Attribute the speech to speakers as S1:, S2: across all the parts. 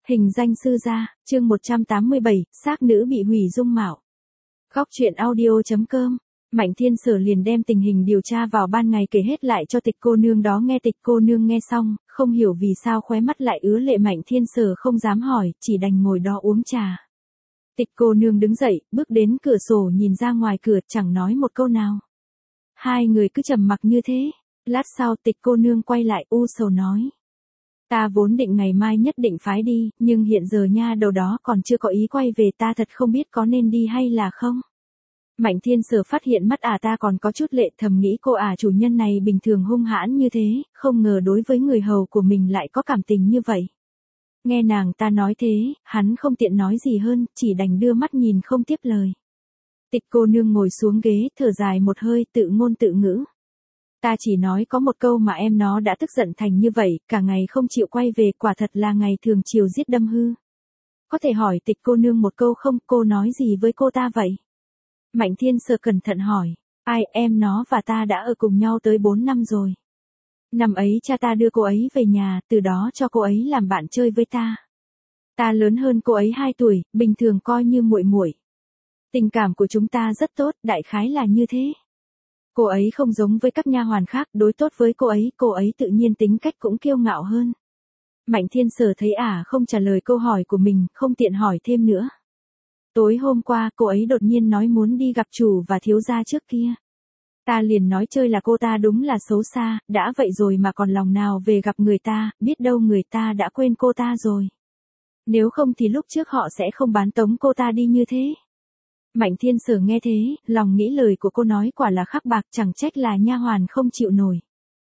S1: Hình danh sư gia, chương 187, xác nữ bị hủy dung mạo. Góc truyện audio.com. Mạnh Thiên Sở liền đem tình hình điều tra vào ban ngày kể hết lại cho Tịch cô nương đó nghe. Tịch cô nương nghe xong, không hiểu vì sao khóe mắt lại ứa lệ. Mạnh Thiên Sở không dám hỏi, chỉ đành ngồi đó uống trà. Tịch cô nương đứng dậy, bước đến cửa sổ nhìn ra ngoài cửa, chẳng nói một câu nào. Hai người cứ trầm mặc như thế. Lát sau Tịch cô nương quay lại u sầu nói. Ta vốn định ngày mai nhất định phái đi, nhưng hiện giờ nha đầu đó còn chưa có ý quay về, ta thật không biết có nên đi hay là không. Mạnh Thiên Sở phát hiện mắt ta còn có chút lệ, thầm nghĩ cô chủ nhân này bình thường hung hãn như thế, không ngờ đối với người hầu của mình lại có cảm tình như vậy. Nghe nàng ta nói thế, hắn không tiện nói gì hơn, chỉ đành đưa mắt nhìn không tiếp lời. Tịch cô nương ngồi xuống ghế, thở dài một hơi, tự ngôn tự ngữ. Ta chỉ nói có một câu mà em nó đã tức giận thành như vậy, cả ngày không chịu quay về, quả thật là ngày thường chiều giết đâm hư. Có thể hỏi Tịch cô nương một câu không, cô nói gì với cô ta vậy? Mạnh Thiên Sở cẩn thận hỏi. Ai, em nó và ta đã ở cùng nhau tới 4 năm rồi. Năm ấy cha ta đưa cô ấy về nhà, từ đó cho cô ấy làm bạn chơi với ta. Ta lớn hơn cô ấy 2 tuổi, bình thường coi như muội muội. Tình cảm của chúng ta rất tốt, đại khái là như thế. Cô ấy không giống với các nha hoàn khác, đối tốt với cô ấy tự nhiên tính cách cũng kiêu ngạo hơn. Mạnh Thiên Sở thấy không trả lời câu hỏi của mình, không tiện hỏi thêm nữa. Tối hôm qua cô ấy đột nhiên nói muốn đi gặp chủ và thiếu gia trước kia. Ta liền nói chơi là cô ta đúng là xấu xa, đã vậy rồi mà còn lòng nào về gặp người ta, biết đâu người ta đã quên cô ta rồi. Nếu không thì lúc trước họ sẽ không bán tống cô ta đi như thế. Mạnh Thiên Sở nghe thế, lòng nghĩ lời của cô nói quả là khắc bạc, chẳng trách là nha hoàn không chịu nổi.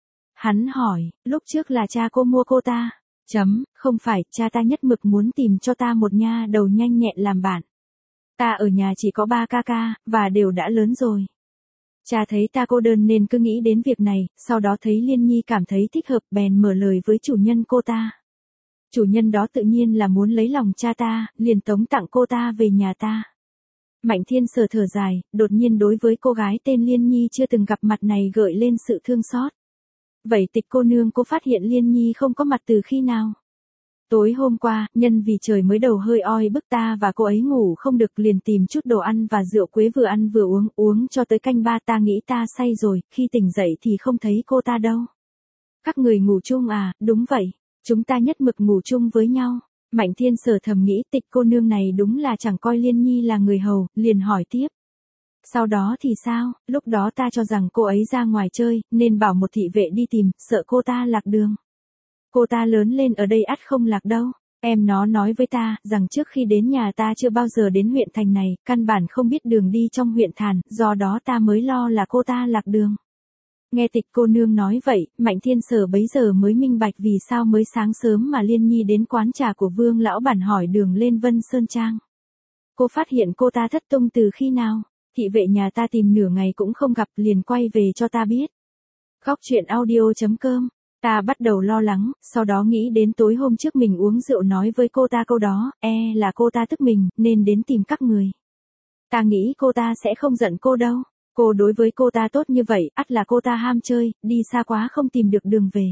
S1: Hắn hỏi, lúc trước là cha cô mua cô ta? Không phải, cha ta nhất mực muốn tìm cho ta một nha đầu nhanh nhẹn làm bạn. Ta ở nhà chỉ có 3 ca, và đều đã lớn rồi. Cha thấy ta cô đơn nên cứ nghĩ đến việc này, sau đó thấy Liên Nhi cảm thấy thích hợp bèn mở lời với chủ nhân cô ta. Chủ nhân đó tự nhiên là muốn lấy lòng cha ta, liền tống tặng cô ta về nhà ta. Mạnh Thiên Sở thở dài, đột nhiên đối với cô gái tên Liên Nhi chưa từng gặp mặt này gợi lên sự thương xót. Vậy Tịch cô nương cô phát hiện Liên Nhi không có mặt từ khi nào? Tối hôm qua, nhân vì trời mới đầu hơi oi bức, ta và cô ấy ngủ không được, liền tìm chút đồ ăn và rượu quế vừa ăn vừa uống cho tới canh 3, ta nghĩ ta say rồi, khi tỉnh dậy thì không thấy cô ta đâu. Các người ngủ chung à? Đúng vậy, chúng ta nhất mực ngủ chung với nhau. Mạnh Thiên Sở thầm nghĩ Tịch cô nương này đúng là chẳng coi Liên Nhi là người hầu, liền hỏi tiếp. Sau đó thì sao? Lúc đó ta cho rằng cô ấy ra ngoài chơi, nên bảo một thị vệ đi tìm, sợ cô ta lạc đường. Cô ta lớn lên ở đây ắt không lạc đâu. Em nó nói với ta, rằng trước khi đến nhà ta chưa bao giờ đến huyện thành này, căn bản không biết đường đi trong huyện thành, do đó ta mới lo là cô ta lạc đường. Nghe Tịch cô nương nói vậy, Mạnh Thiên Sở bấy giờ mới minh bạch vì sao mới sáng sớm mà Liên Nhi đến quán trà của Vương lão bản hỏi đường lên Vân Sơn Trang. Cô phát hiện cô ta thất tung từ khi nào? Thị vệ nhà ta tìm nửa ngày cũng không gặp, liền quay về cho ta biết. Góc truyện audio.com. Ta bắt đầu lo lắng, sau đó nghĩ đến tối hôm trước mình uống rượu nói với cô ta câu đó, là cô ta tức mình, nên đến tìm các người. Ta nghĩ cô ta sẽ không giận cô đâu. Cô đối với cô ta tốt như vậy, ắt là cô ta ham chơi, đi xa quá không tìm được đường về.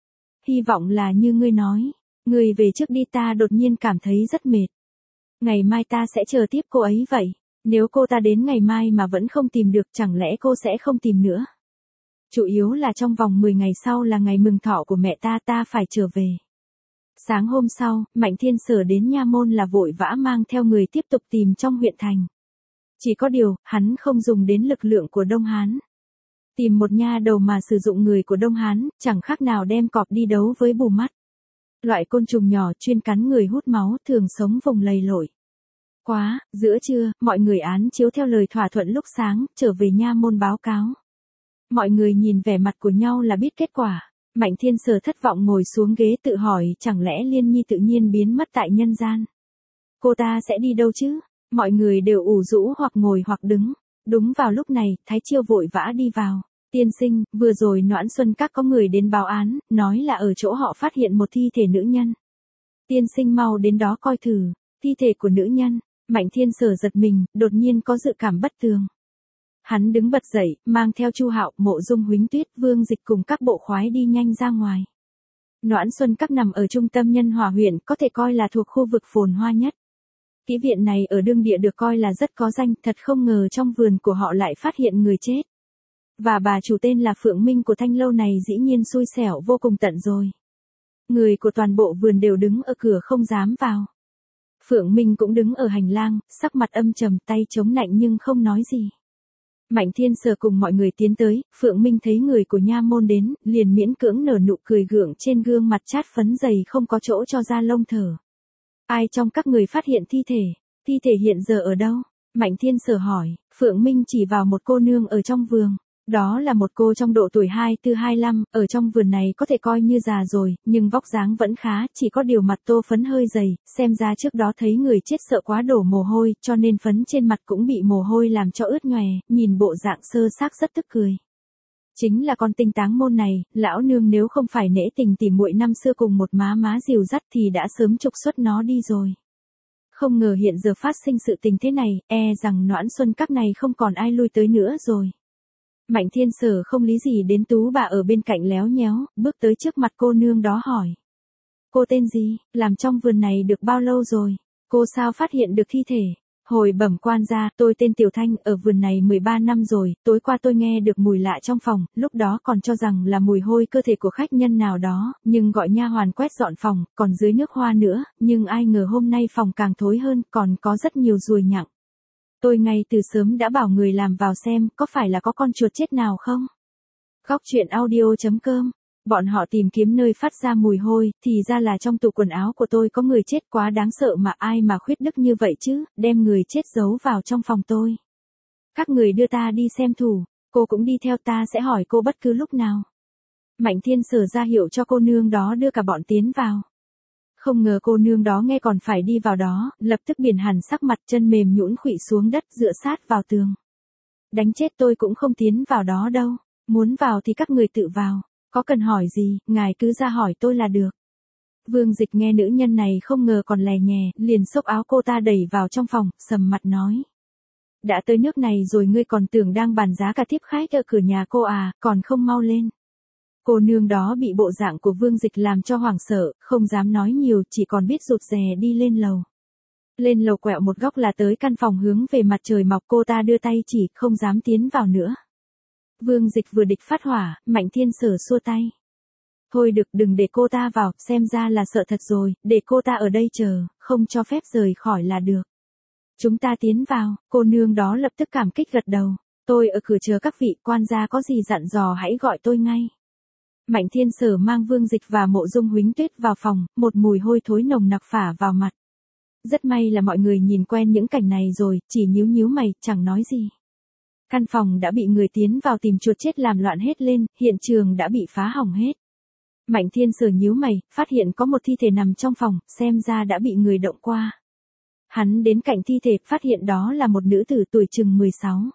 S1: Hy vọng là như ngươi nói. Ngươi về trước đi, ta đột nhiên cảm thấy rất mệt. Ngày mai ta sẽ chờ tiếp cô ấy vậy. Nếu cô ta đến ngày mai mà vẫn không tìm được, chẳng lẽ cô sẽ không tìm nữa? Chủ yếu là trong vòng 10 ngày sau là ngày mừng thọ của mẹ ta phải trở về. Sáng hôm sau, Mạnh Thiên Sở đến nha môn là vội vã mang theo người tiếp tục tìm trong huyện thành. Chỉ có điều, hắn không dùng đến lực lượng của Đông Hán. Tìm một nha đầu mà sử dụng người của Đông Hán, chẳng khác nào đem cọp đi đấu với bù mắt. Loại côn trùng nhỏ chuyên cắn người hút máu, thường sống vùng lầy lội. Giữa trưa, mọi người án chiếu theo lời thỏa thuận lúc sáng, trở về nha môn báo cáo. Mọi người nhìn vẻ mặt của nhau là biết kết quả. Mạnh Thiên Sở thất vọng ngồi xuống ghế tự hỏi, chẳng lẽ Liên Nhi tự nhiên biến mất tại nhân gian? Cô ta sẽ đi đâu chứ? Mọi người đều ủ rũ hoặc ngồi hoặc đứng. Đúng vào lúc này, Thái Chiêu vội vã đi vào. Tiên sinh, vừa rồi Noãn Xuân Các có người đến báo án, nói là ở chỗ họ phát hiện một thi thể nữ nhân. Tiên sinh mau đến đó coi thử. Thi thể của nữ nhân. Mạnh Thiên Sở giật mình, đột nhiên có dự cảm bất tường. Hắn đứng bật dậy, mang theo Chu Hạo, Mộ Dung Huính Tuyết, Vương Dịch cùng các bộ khoái đi nhanh ra ngoài. Noãn Xuân Các nằm ở trung tâm Nhân Hòa huyện, có thể coi là thuộc khu vực phồn hoa nhất. Kỹ viện này ở đương địa được coi là rất có danh, thật không ngờ trong vườn của họ lại phát hiện người chết. Và bà chủ tên là Phượng Minh của thanh lâu này dĩ nhiên xui xẻo vô cùng tận rồi. Người của toàn bộ vườn đều đứng ở cửa không dám vào. Phượng Minh cũng đứng ở hành lang, sắc mặt âm trầm, tay chống nạnh nhưng không nói gì. Mạnh Thiên Sở cùng mọi người tiến tới, Phượng Minh thấy người của nha môn đến, liền miễn cưỡng nở nụ cười gượng trên gương mặt chát phấn dày không có chỗ cho ra lông thở. Ai trong các người phát hiện thi thể? Thi thể hiện giờ ở đâu? Mạnh Thiên Sở hỏi. Phượng Minh chỉ vào một cô nương ở trong vườn. Đó là một cô trong độ tuổi 24-25, ở trong vườn này có thể coi như già rồi, nhưng vóc dáng vẫn khá, chỉ có điều mặt tô phấn hơi dày, xem ra trước đó thấy người chết sợ quá đổ mồ hôi, cho nên phấn trên mặt cũng bị mồ hôi làm cho ướt nhòe, nhìn bộ dạng sơ xác rất tức cười. Chính là con Tinh Táng Môn này, lão nương nếu không phải nể tình tỉ muội năm xưa cùng một má dìu dắt thì đã sớm trục xuất nó đi rồi. Không ngờ hiện giờ phát sinh sự tình thế này, rằng Noãn Xuân Các này không còn ai lui tới nữa rồi. Mạnh Thiên Sở không lý gì đến tú bà ở bên cạnh léo nhéo, bước tới trước mặt cô nương đó hỏi. Cô tên gì, làm trong vườn này được bao lâu rồi? Cô sao phát hiện được thi thể? Hồi bẩm quan gia, tôi tên Tiểu Thanh, ở vườn này 13 năm rồi, tối qua tôi nghe được mùi lạ trong phòng, lúc đó còn cho rằng là mùi hôi cơ thể của khách nhân nào đó, nhưng gọi nha hoàn quét dọn phòng, còn dưới nước hoa nữa, nhưng ai ngờ hôm nay phòng càng thối hơn, còn có rất nhiều ruồi nhặng. Tôi ngay từ sớm đã bảo người làm vào xem, có phải là có con chuột chết nào không? Góc truyện audio.com. Bọn họ tìm kiếm nơi phát ra mùi hôi, thì ra là trong tủ quần áo của tôi có người chết, quá đáng sợ mà ai mà khuyết đức như vậy chứ, đem người chết giấu vào trong phòng tôi. Các người đưa ta đi xem thử, cô cũng đi theo, ta sẽ hỏi cô bất cứ lúc nào. Mạnh Thiên Sở ra hiệu cho cô nương đó đưa cả bọn tiến vào. Không ngờ cô nương đó nghe còn phải đi vào đó, lập tức biển hẳn sắc mặt, chân mềm nhũn khuỵu xuống đất, dựa sát vào tường. Đánh chết tôi cũng không tiến vào đó đâu, muốn vào thì các người tự vào, có cần hỏi gì, ngài cứ ra hỏi tôi là được. Vương Dịch nghe nữ nhân này không ngờ còn lè nhè, liền xốc áo cô ta đẩy vào trong phòng, sầm mặt nói. Đã tới nước này rồi ngươi còn tưởng đang bàn giá cả tiếp khách ở cửa nhà cô à, còn không mau lên. Cô nương đó bị bộ dạng của Vương Dịch làm cho hoảng sợ, không dám nói nhiều, chỉ còn biết rụt rè đi lên lầu. Lên lầu quẹo một góc là tới căn phòng hướng về mặt trời mọc, cô ta đưa tay chỉ, không dám tiến vào nữa. Vương Dịch vừa địch phát hỏa, Mạnh Thiên Sở xua tay. Thôi được, đừng để cô ta vào, xem ra là sợ thật rồi, để cô ta ở đây chờ, không cho phép rời khỏi là được. Chúng ta tiến vào, cô nương đó lập tức cảm kích gật đầu. Tôi ở cửa chờ các vị, quan gia có gì dặn dò hãy gọi tôi ngay. Mạnh Thiên Sở mang Vương Dịch và Mộ Dung Huỳnh Tuyết vào phòng, một mùi hôi thối nồng nặc phả vào mặt. Rất may là mọi người nhìn quen những cảnh này rồi, chỉ nhíu nhíu mày, chẳng nói gì. Căn phòng đã bị người tiến vào tìm chuột chết làm loạn hết lên, hiện trường đã bị phá hỏng hết. Mạnh Thiên Sở nhíu mày, phát hiện có một thi thể nằm trong phòng, xem ra đã bị người động qua. Hắn đến cạnh thi thể, phát hiện đó là một nữ tử tuổi chừng 16.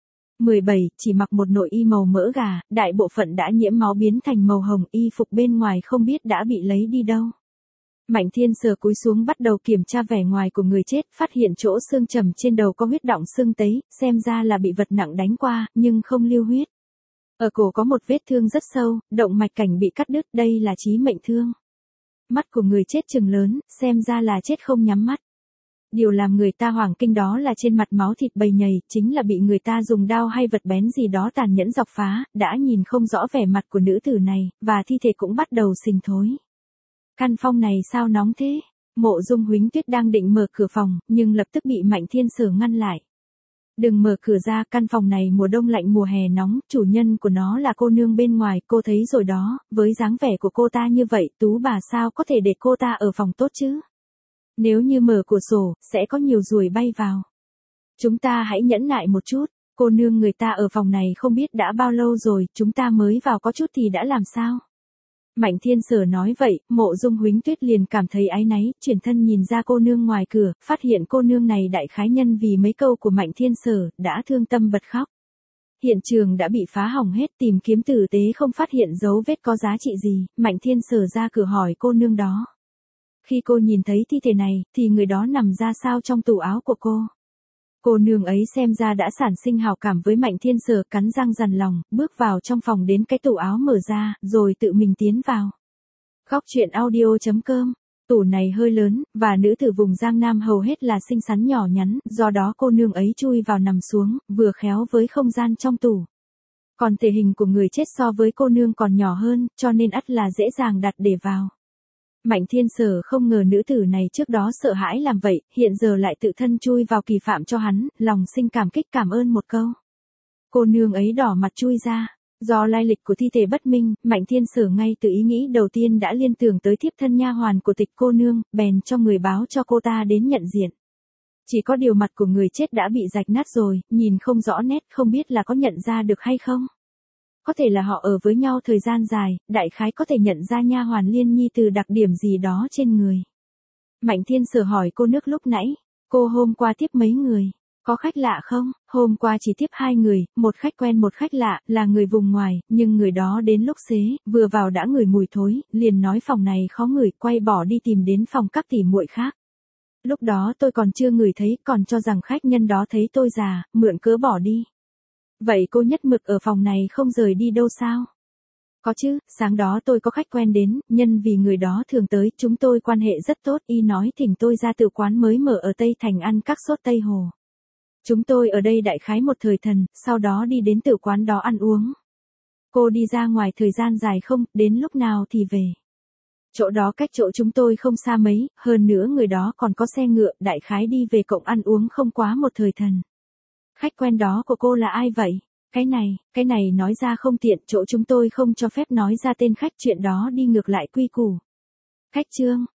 S1: 17, chỉ mặc một nội y màu mỡ gà, đại bộ phận đã nhiễm máu biến thành màu hồng, y phục bên ngoài không biết đã bị lấy đi đâu. Mạnh Thiên Sở cúi xuống bắt đầu kiểm tra vẻ ngoài của người chết, phát hiện chỗ xương trầm trên đầu có huyết đọng sưng tấy, xem ra là bị vật nặng đánh qua, nhưng không lưu huyết. Ở cổ có một vết thương rất sâu, động mạch cảnh bị cắt đứt, đây là chí mệnh thương. Mắt của người chết trừng lớn, xem ra là chết không nhắm mắt. Điều làm người ta hoảng kinh đó là trên mặt máu thịt bầy nhầy, chính là bị người ta dùng đao hay vật bén gì đó tàn nhẫn dọc phá, đã nhìn không rõ vẻ mặt của nữ tử này, và thi thể cũng bắt đầu sình thối. Căn phòng này sao nóng thế? Mộ Dung Huỳnh Tuyết đang định mở cửa phòng, nhưng lập tức bị Mạnh Thiên Sở ngăn lại. Đừng mở cửa ra, căn phòng này mùa đông lạnh mùa hè nóng, chủ nhân của nó là cô nương bên ngoài, cô thấy rồi đó, với dáng vẻ của cô ta như vậy, tú bà sao có thể để cô ta ở phòng tốt chứ? Nếu như mở cửa sổ, sẽ có nhiều ruồi bay vào. Chúng ta hãy nhẫn nại một chút, cô nương người ta ở phòng này không biết đã bao lâu rồi, chúng ta mới vào có chút thì đã làm sao? Mạnh Thiên Sở nói vậy, Mộ Dung Huỳnh Tuyết liền cảm thấy áy náy, chuyển thân nhìn ra cô nương ngoài cửa, phát hiện cô nương này đại khái nhân vì mấy câu của Mạnh Thiên Sở, đã thương tâm bật khóc. Hiện trường đã bị phá hỏng hết, tìm kiếm tử tế không phát hiện dấu vết có giá trị gì, Mạnh Thiên Sở ra cửa hỏi cô nương đó. Khi cô nhìn thấy thi thể này, thì người đó nằm ra sao trong tủ áo của cô? Cô nương ấy xem ra đã sản sinh hào cảm với Mạnh Thiên Sở, cắn răng dằn lòng, bước vào trong phòng đến cái tủ áo mở ra, rồi tự mình tiến vào. Góc truyện audio.com. Tủ này hơi lớn, và nữ tử vùng Giang Nam hầu hết là xinh xắn nhỏ nhắn, do đó cô nương ấy chui vào nằm xuống, vừa khéo với không gian trong tủ. Còn thể hình của người chết so với cô nương còn nhỏ hơn, cho nên ắt là dễ dàng đặt để vào. Mạnh Thiên Sở không ngờ nữ tử này trước đó sợ hãi làm vậy, hiện giờ lại tự thân chui vào kỳ phạm cho hắn, lòng sinh cảm kích cảm ơn một câu. Cô nương ấy đỏ mặt chui ra. Do lai lịch của thi thể bất minh, Mạnh Thiên Sở ngay từ ý nghĩ đầu tiên đã liên tưởng tới thiếp thân nha hoàn của Tịch cô nương, bèn cho người báo cho cô ta đến nhận diện. Chỉ có điều mặt của người chết đã bị rạch nát rồi, nhìn không rõ nét, không biết là có nhận ra được hay không. Có thể là họ ở với nhau thời gian dài, đại khái có thể nhận ra nha hoàn Liên Nhi từ đặc điểm gì đó trên người. Mạnh Thiên Sở hỏi cô nước lúc nãy, cô hôm qua tiếp mấy người? Có khách lạ không? Hôm qua chỉ tiếp 2 người, một khách quen một khách lạ, là người vùng ngoài, nhưng người đó đến lúc xế, vừa vào đã ngửi mùi thối, liền nói phòng này khó ngửi, quay bỏ đi tìm đến phòng các tỉ muội khác. Lúc đó tôi còn chưa ngửi thấy, còn cho rằng khách nhân đó thấy tôi già, mượn cớ bỏ đi. Vậy cô nhất mực ở phòng này không rời đi đâu sao? Có chứ, sáng đó tôi có khách quen đến, nhân vì người đó thường tới, chúng tôi quan hệ rất tốt, y nói thỉnh tôi ra tự quán mới mở ở Tây Thành ăn các sốt Tây Hồ. Chúng tôi ở đây đại khái một thời thần, sau đó đi đến tử quán đó ăn uống. Cô đi ra ngoài thời gian dài không, đến lúc nào thì về. Chỗ đó cách chỗ chúng tôi không xa mấy, hơn nữa người đó còn có xe ngựa, đại khái đi về cộng ăn uống không quá một thời thần. Khách quen đó của cô là ai vậy? Cái này nói ra không tiện, chỗ chúng tôi không cho phép nói ra tên khách, chuyện đó đi ngược lại quy củ. Khách Trương,